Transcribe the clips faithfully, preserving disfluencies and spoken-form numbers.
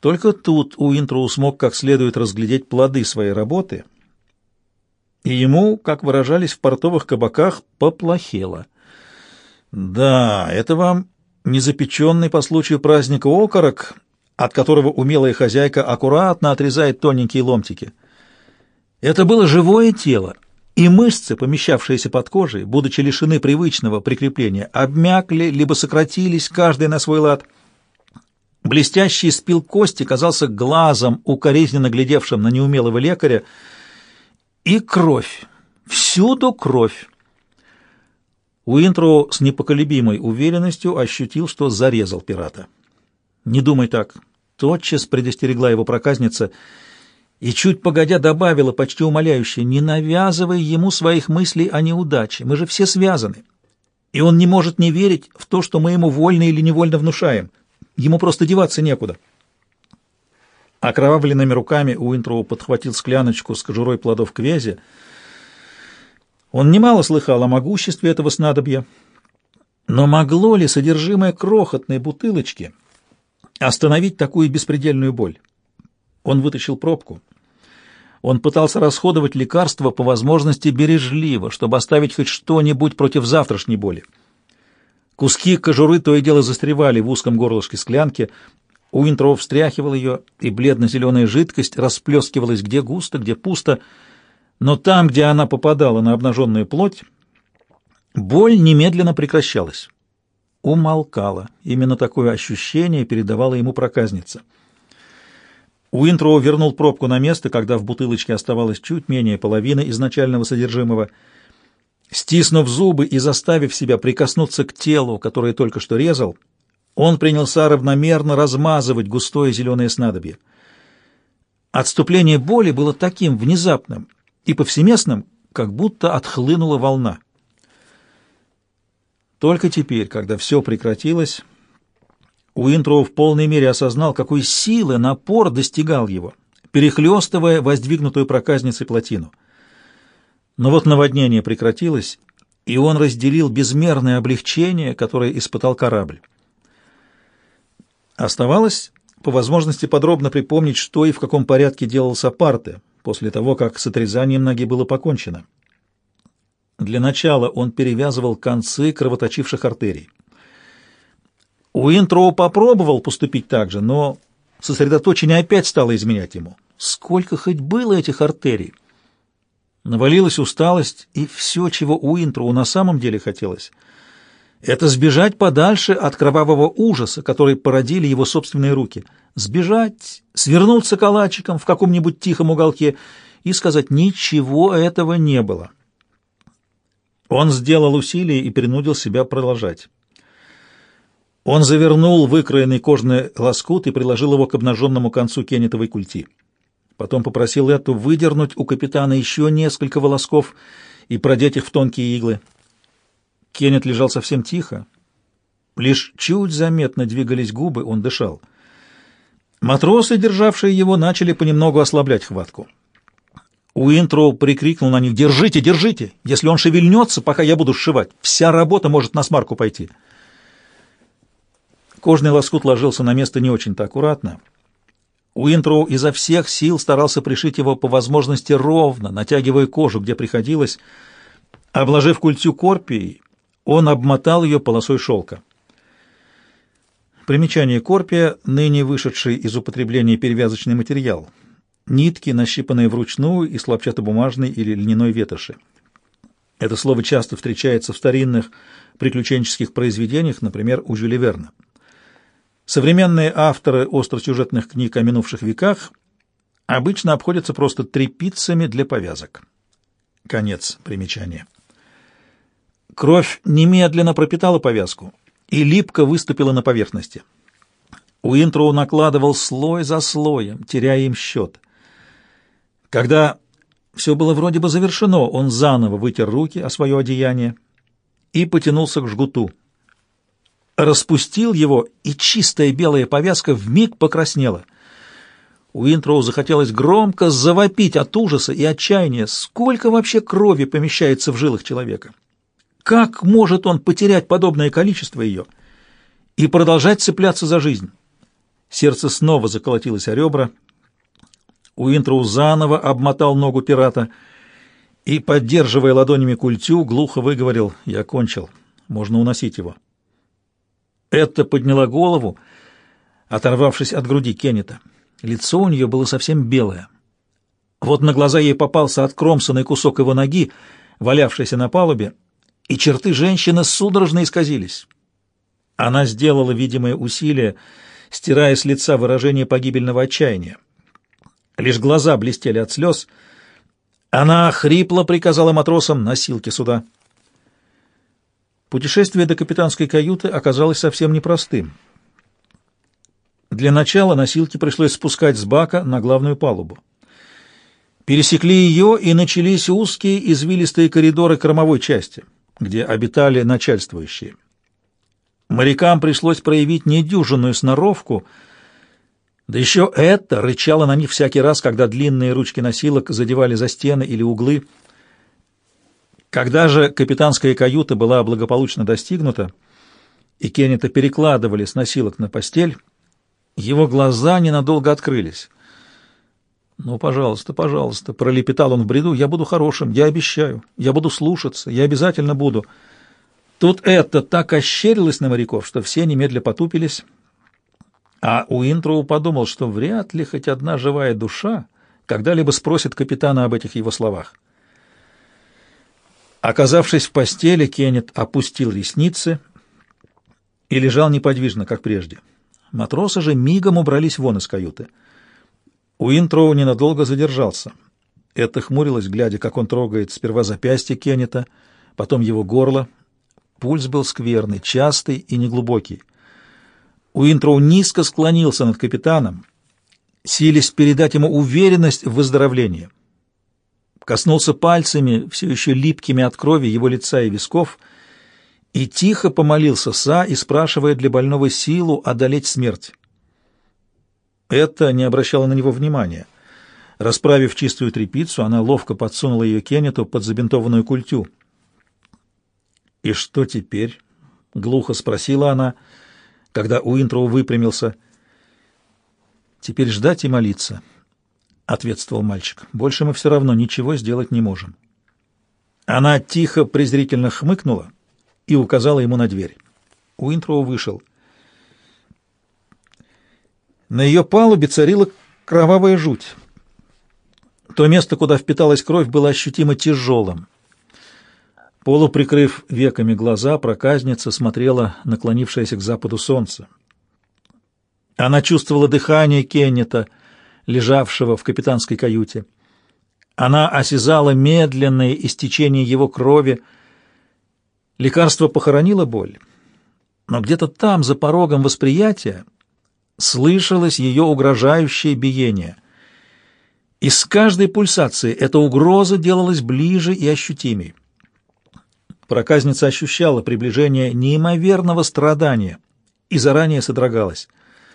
Только тут Уинтроу смог как следует разглядеть плоды своей работы, и ему, как выражались в портовых кабаках, поплохело. Да, это вам не запеченный по случаю праздника окорок, от которого умелая хозяйка аккуратно отрезает тоненькие ломтики. Это было живое тело, и мышцы, помещавшиеся под кожей, будучи лишены привычного прикрепления, обмякли либо сократились, каждый на свой лад. Блестящий спил кости казался глазом, укоризненно глядевшим на неумелого лекаря, и кровь, всюду кровь. Уинтроу с непоколебимой уверенностью ощутил, что зарезал пирата. «Не думай так», — тотчас предостерегла его проказница, и чуть погодя добавила почти умоляюще: «Не навязывай ему своих мыслей о неудаче, мы же все связаны, и он не может не верить в то, что мы ему вольно или невольно внушаем, ему просто деваться некуда». Окровавленными руками Уинтроу подхватил скляночку с кожурой плодов квези. Он немало слыхал о могуществе этого снадобья, но могло ли содержимое крохотной бутылочки остановить такую беспредельную боль? Он вытащил пробку. Он пытался расходовать лекарство по возможности бережливо, чтобы оставить хоть что-нибудь против завтрашней боли. Куски кожуры то и дело застревали в узком горлышке склянки. Уинтроу встряхивал ее, и бледно-зеленая жидкость расплескивалась где густо, где пусто, но там, где она попадала на обнаженную плоть, боль немедленно прекращалась. Умолкала. Именно такое ощущение передавала ему проказница. Уинтроу вернул пробку на место, когда в бутылочке оставалось чуть менее половины изначального содержимого. Стиснув зубы и заставив себя прикоснуться к телу, которое только что резал, он принялся равномерно размазывать густое зеленое снадобье. Отступление боли было таким внезапным и повсеместным, как будто отхлынула волна. Только теперь, когда все прекратилось, Уинтроу в полной мере осознал, какой силы напор достигал его, перехлестывая воздвигнутую проказницей плотину. Но вот наводнение прекратилось, и он разделил безмерное облегчение, которое испытал корабль. Оставалось по возможности подробно припомнить, что и в каком порядке делал Сапарте после того, как с отрезанием ноги было покончено. Для начала он перевязывал концы кровоточивших артерий. Уинтроу попробовал поступить так же, но сосредоточение опять стало изменять ему. Сколько хоть было этих артерий? Навалилась усталость, и все, чего Уинтроу на самом деле хотелось — это сбежать подальше от кровавого ужаса, который породили его собственные руки. Сбежать, свернуться калачиком в каком-нибудь тихом уголке и сказать: ничего этого не было. Он сделал усилие и принудил себя продолжать. Он завернул выкроенный кожаный лоскут и приложил его к обнаженному концу кеннетовой культи. Потом попросил Эту выдернуть у капитана еще несколько волосков и продеть их в тонкие иглы. Кеннет лежал совсем тихо. Лишь чуть заметно двигались губы, он дышал. Матросы, державшие его, начали понемногу ослаблять хватку. Уинтроу прикрикнул на них: «Держите, держите! Если он шевельнется, пока я буду сшивать, вся работа может насмарку пойти». Кожный лоскут ложился на место не очень-то аккуратно. Уинтроу изо всех сил старался пришить его по возможности ровно, натягивая кожу, где приходилось. Обложив культю корпией, он обмотал ее полосой шелка. Примечание: корпия — ныне вышедший из употребления перевязочный материал. Нитки, нащипанные вручную из хлопчатобумажной или льняной ветоши. Это слово часто встречается в старинных приключенческих произведениях, например, у Жюля Верна. Современные авторы остросюжетных книг о минувших веках обычно обходятся просто тряпицами для повязок. Конец примечания. Кровь немедленно пропитала повязку и липко выступила на поверхности. Уинтроу накладывал слой за слоем, теряя им счет. Когда все было вроде бы завершено, он заново вытер руки о свое одеяние и потянулся к жгуту. Распустил его, и чистая белая повязка вмиг покраснела. Уинтроу захотелось громко завопить от ужаса и отчаяния. Сколько вообще крови помещается в жилах человека? Как может он потерять подобное количество ее и продолжать цепляться за жизнь? Сердце снова заколотилось о ребра. Уинтроу заново обмотал ногу пирата и, поддерживая ладонями культю, глухо выговорил: «Я кончил. Можно уносить его». Этта подняла голову, оторвавшись от груди Кеннета. Лицо у нее было совсем белое. Вот на глаза ей попался откромсанный кусок его ноги, валявшийся на палубе, и черты женщины судорожно исказились. Она сделала видимое усилие, стирая с лица выражение погибельного отчаяния. Лишь глаза блестели от слез. Она хрипло приказала матросам: «Носилки сюда». Путешествие до капитанской каюты оказалось совсем непростым. Для начала носилки пришлось спускать с бака на главную палубу. Пересекли ее, и начались узкие извилистые коридоры кормовой части, где обитали начальствующие. Морякам пришлось проявить недюжинную сноровку, да еще это рычало на них всякий раз, когда длинные ручки носилок задевали за стены или углы. Когда же капитанская каюта была благополучно достигнута, и Кеннета перекладывали с носилок на постель, его глаза ненадолго открылись. «Ну, пожалуйста, пожалуйста», — пролепетал он в бреду, — «я буду хорошим, я обещаю, я буду слушаться, я обязательно буду». Тут это так ощерилось на моряков, что все немедля потупились, а Уинтроу подумал, что вряд ли хоть одна живая душа когда-либо спросит капитана об этих его словах. Оказавшись в постели, Кеннет опустил ресницы и лежал неподвижно, как прежде. Матросы же мигом убрались вон из каюты. Уинтроу ненадолго задержался. Это хмурилось, глядя, как он трогает сперва запястье Кеннета, потом его горло. Пульс был скверный, частый и неглубокий. Уинтроу низко склонился над капитаном, силясь передать ему уверенность в выздоровлении. Коснулся пальцами, все еще липкими от крови, его лица и висков, и тихо помолился Са, и спрашивая для больного силу одолеть смерть. Это не обращало на него внимания. Расправив чистую тряпицу, она ловко подсунула ее Кеннету под забинтованную культю. «И что теперь?» — глухо спросила она, когда Уинтроу выпрямился. «Теперь ждать и молиться», — ответствовал мальчик. «Больше мы все равно ничего сделать не можем». Она тихо, презрительно хмыкнула и указала ему на дверь. Уинтроу вышел. На ее палубе царила кровавая жуть. То место, куда впиталась кровь, было ощутимо тяжелым. Полуприкрыв веками глаза, проказница смотрела, наклонившееся к западу солнце. Она чувствовала дыхание Кеннета, лежавшего в капитанской каюте. Она осязала медленное истечение его крови. Лекарство похоронило боль, но где-то там, за порогом восприятия, слышалось ее угрожающее биение. И с каждой пульсацией эта угроза делалась ближе и ощутимей. Проказница ощущала приближение неимоверного страдания и заранее содрогалась.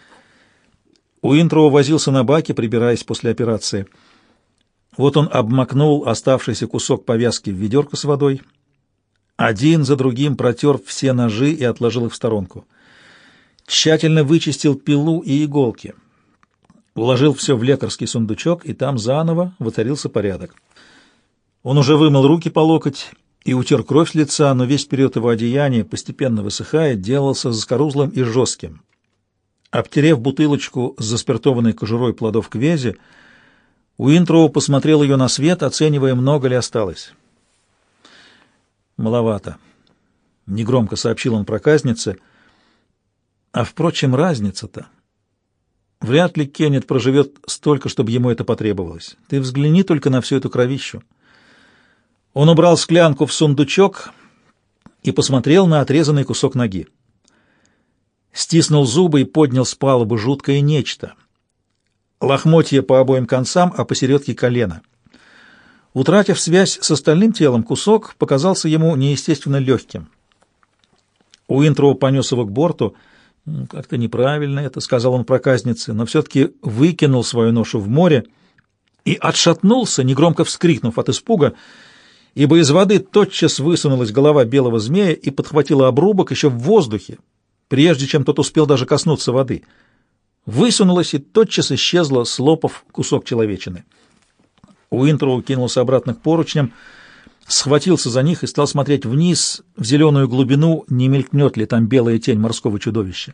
Уинтроу возился на баке, прибираясь после операции. Вот он обмакнул оставшийся кусок повязки в ведерко с водой, один за другим протер все ножи и отложил их в сторонку. Тщательно вычистил пилу и иголки, уложил все в лекарский сундучок, и там заново воцарился порядок. Он уже вымыл руки по локоть и утер кровь с лица, но весь период его одеяния, постепенно высыхая, делался заскорузлым и жестким. Обтерев бутылочку с заспиртованной кожурой плодов квези, Уинтроу посмотрел ее на свет, оценивая, много ли осталось. «Маловато», — негромко сообщил он проказнице. «А, впрочем, разница-то. Вряд ли Кеннет проживет столько, чтобы ему это потребовалось. Ты взгляни только на всю эту кровищу». Он убрал склянку в сундучок и посмотрел на отрезанный кусок ноги. Стиснул зубы и поднял с палубы жуткое нечто. Лохмотья по обоим концам, а посередке колено. Утратив связь с остальным телом, кусок показался ему неестественно легким. Уинтроу понес его к борту. «Как-то неправильно это», — сказал он проказнице, но все-таки выкинул свою ношу в море и отшатнулся, негромко вскрикнув от испуга, ибо из воды тотчас высунулась голова белого змея и подхватила обрубок еще в воздухе, прежде чем тот успел даже коснуться воды. высунулась и тотчас исчезла, слопав кусок человечины. Уинтроу кинулся обратно к поручням, схватился за них и стал смотреть вниз, в зеленую глубину, не мелькнет ли там белая тень морского чудовища.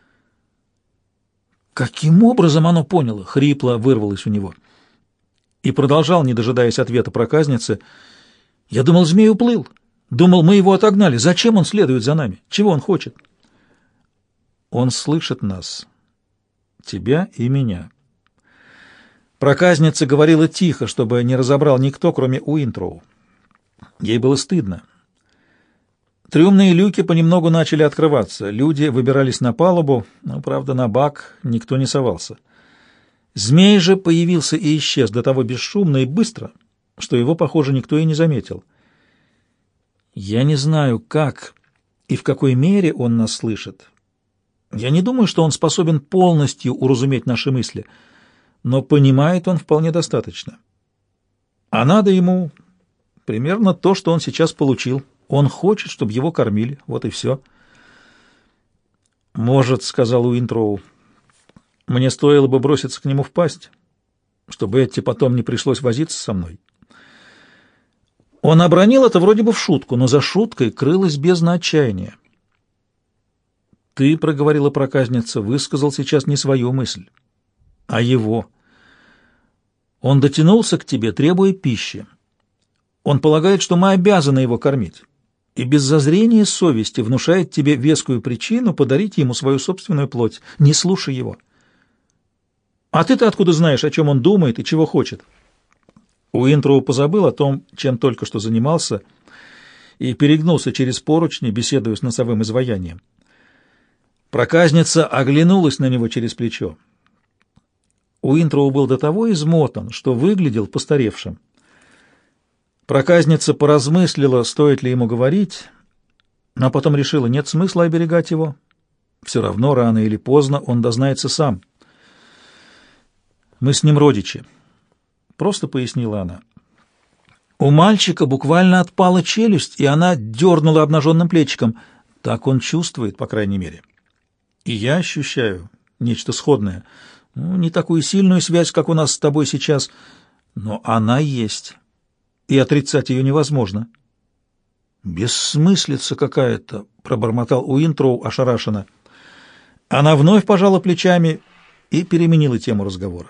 «Каким образом оно поняло?» — хрипло вырвалось у него. И продолжал, не дожидаясь ответа проказницы. «Я думал, змей уплыл. Думал, мы его отогнали. Зачем он следует за нами? Чего он хочет?» «Он слышит нас, тебя и меня». Проказница говорила тихо, чтобы не разобрал никто, кроме Уинтроу. Ей было стыдно. Трюмные люки понемногу начали открываться. Люди выбирались на палубу, но, правда, на бак никто не совался. Змей же появился и исчез до того бесшумно и быстро, что его, похоже, никто и не заметил. Я не знаю, как и в какой мере он нас слышит. Я не думаю, что он способен полностью уразуметь наши мысли, но понимает он вполне достаточно. А надо ему примерно то, что он сейчас получил. Он хочет, чтобы его кормили, вот и все. «Может, — сказал Уинтроу, — мне стоило бы броситься к нему в пасть, чтобы Этти потом не пришлось возиться со мной». Он обронил это вроде бы в шутку, но за шуткой крылась бездна отчаяния. «Ты, — проговорила проказница, — высказал сейчас не свою мысль, а его. Он дотянулся к тебе, требуя пищи. Он полагает, что мы обязаны его кормить, и без зазрения совести внушает тебе вескую причину подарить ему свою собственную плоть. Не слушай его. А ты-то откуда знаешь, о чем он думает и чего хочет?» Уинтроу позабыл о том, чем только что занимался, и перегнулся через поручни, беседуя с носовым изваянием. Проказница оглянулась на него через плечо. Уинтроу был до того измотан, что выглядел постаревшим. Проказница поразмыслила, стоит ли ему говорить, но потом решила, нет смысла оберегать его. Все равно, рано или поздно, он дознается сам. «Мы с ним родичи», — просто пояснила она. У мальчика буквально отпала челюсть, и она дернула обнаженным плечиком. Так он чувствует, по крайней мере. И я ощущаю нечто сходное. Ну, не такую сильную связь, как у нас с тобой сейчас, но она есть, и отрицать ее невозможно. «Бессмыслица какая-то», — пробормотал Уинтроу ошарашенно. Она вновь пожала плечами и переменила тему разговора.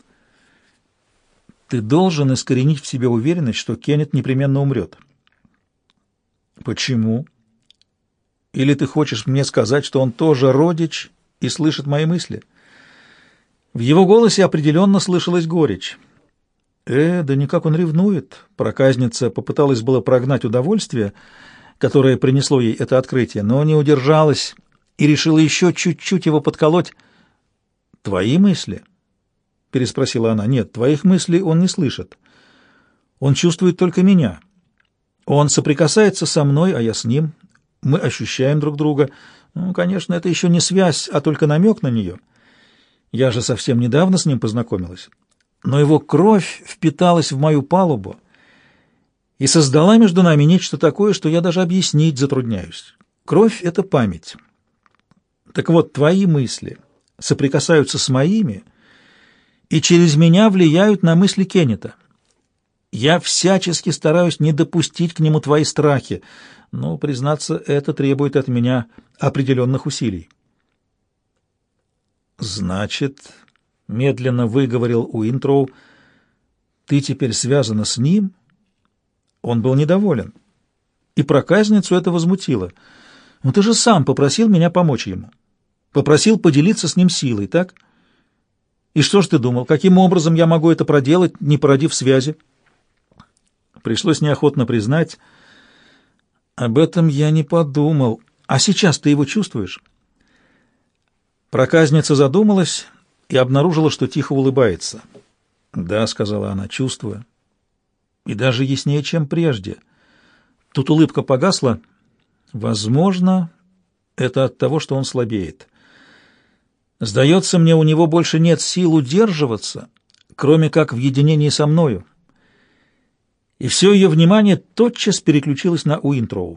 «Ты должен искоренить в себе уверенность, что Кеннет непременно умрет». «Почему? Или ты хочешь мне сказать, что он тоже родич и слышит мои мысли?» В его голосе определенно слышалась горечь. «Э, да никак он ревнует». Проказница попыталась было прогнать удовольствие, которое принесло ей это открытие, но не удержалась и решила еще чуть-чуть его подколоть. «Твои мысли?» — переспросила она. «Нет, твоих мыслей он не слышит. Он чувствует только меня. Он соприкасается со мной, а я с ним. Мы ощущаем друг друга. Ну, конечно, это еще не связь, а только намек на нее. Я же совсем недавно с ним познакомилась. Но его кровь впиталась в мою палубу и создала между нами нечто такое, что я даже объяснить затрудняюсь. Кровь — это память. Так вот, твои мысли соприкасаются с моими и через меня влияют на мысли Кеннета. Я всячески стараюсь не допустить к нему твои страхи, но, признаться, это требует от меня определенных усилий». «Значит, — медленно выговорил Уинтроу, — ты теперь связана с ним?» Он был недоволен, и проказницу это возмутило. «Но ты же сам попросил меня помочь ему. Попросил поделиться с ним силой, так? И что ж ты думал, каким образом я могу это проделать, не породив связи?» Пришлось неохотно признать: «Об этом я не подумал. А сейчас ты его чувствуешь?» Проказница задумалась и обнаружила, что тихо улыбается. «Да», — сказала она, — «чувствую. И даже яснее, чем прежде». Тут улыбка погасла. «Возможно, это от того, что он слабеет. Сдается мне, у него больше нет сил удерживаться, кроме как в единении со мною». И все ее внимание тотчас переключилось на Уинтроу.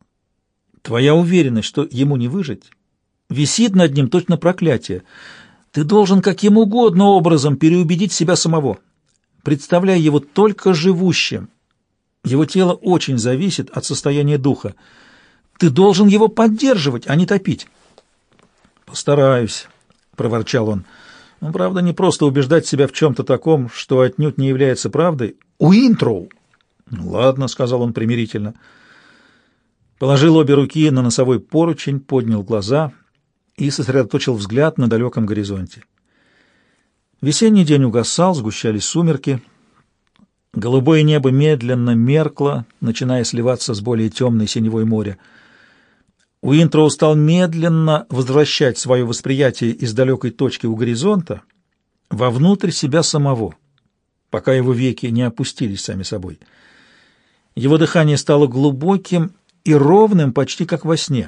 «Твоя уверенность, что ему не выжить, висит над ним точно проклятие. Ты должен каким угодно образом переубедить себя самого. Представляй его только живущим. Его тело очень зависит от состояния духа. Ты должен его поддерживать, а не топить. «Постараюсь», — проворчал он. «Ну, правда, не просто убеждать себя в чем-то таком, что отнюдь не является правдой. Уинтроу!» «Ладно», — сказал он примирительно. Положил обе руки на носовой поручень, поднял глаза и сосредоточил взгляд на далеком горизонте. Весенний день угасал, сгущались сумерки. Голубое небо медленно меркло, начиная сливаться с более темной синевой моря. Уинтроу стал медленно возвращать свое восприятие из далекой точки у горизонта вовнутрь себя самого, пока его веки не опустились сами собой. Его дыхание стало глубоким и ровным, почти как во сне.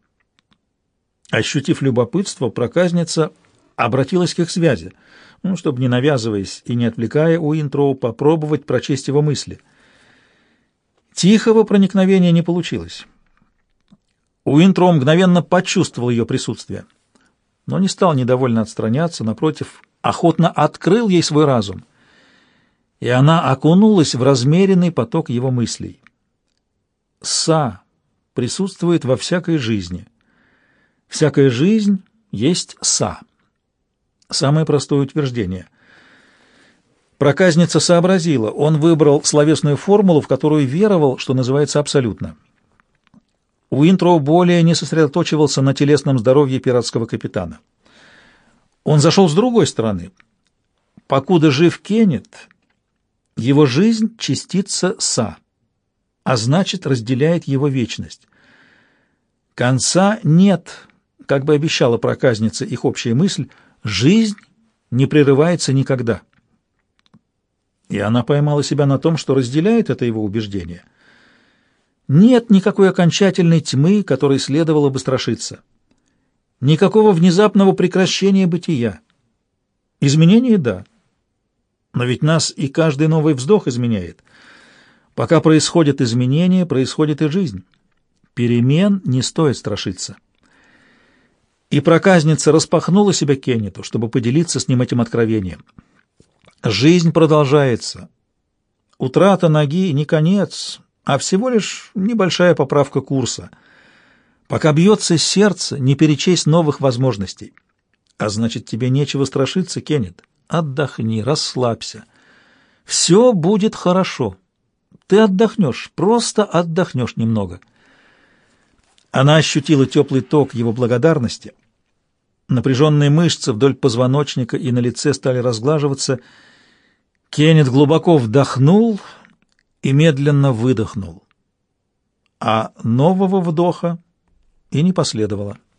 Ощутив любопытство, проказница обратилась к их связи, ну, чтобы, не навязываясь и не отвлекая Уинтроу, попробовать прочесть его мысли. Тихого проникновения не получилось. Уинтроу мгновенно почувствовал ее присутствие, но не стал недовольно отстраняться, напротив, охотно открыл ей свой разум, и она окунулась в размеренный поток его мыслей. Са присутствует во всякой жизни. Всякая жизнь есть Са. Самое простое утверждение. Проказница сообразила, он выбрал словесную формулу, в которую веровал, что называется абсолютно. Уинтроу более не сосредоточивался на телесном здоровье пиратского капитана. Он зашел с другой стороны. Покуда жив Кеннет, его жизнь — частица Са, а значит, разделяет его вечность. Конца нет, как бы обещала проказница их общая мысль, жизнь не прерывается никогда. И она поймала себя на том, что разделяет это его убеждение. Нет никакой окончательной тьмы, которой следовало бы страшиться. Никакого внезапного прекращения бытия. Изменения — да. Но ведь нас и каждый новый вздох изменяет. Пока происходят изменения, происходит и жизнь. Перемен не стоит страшиться. И проказница распахнула себя Кеннету, чтобы поделиться с ним этим откровением. Жизнь продолжается. Утрата ноги не конец, а всего лишь небольшая поправка курса. Пока бьется сердце, не перечесть новых возможностей. А значит, тебе нечего страшиться, Кеннет. Отдохни, расслабься. Все будет хорошо. Ты отдохнешь, просто отдохнешь немного. Она ощутила теплый ток его благодарности. Напряженные мышцы вдоль позвоночника и на лице стали разглаживаться. Кеннет глубоко вдохнул и медленно выдохнул. А нового вдоха и не последовало.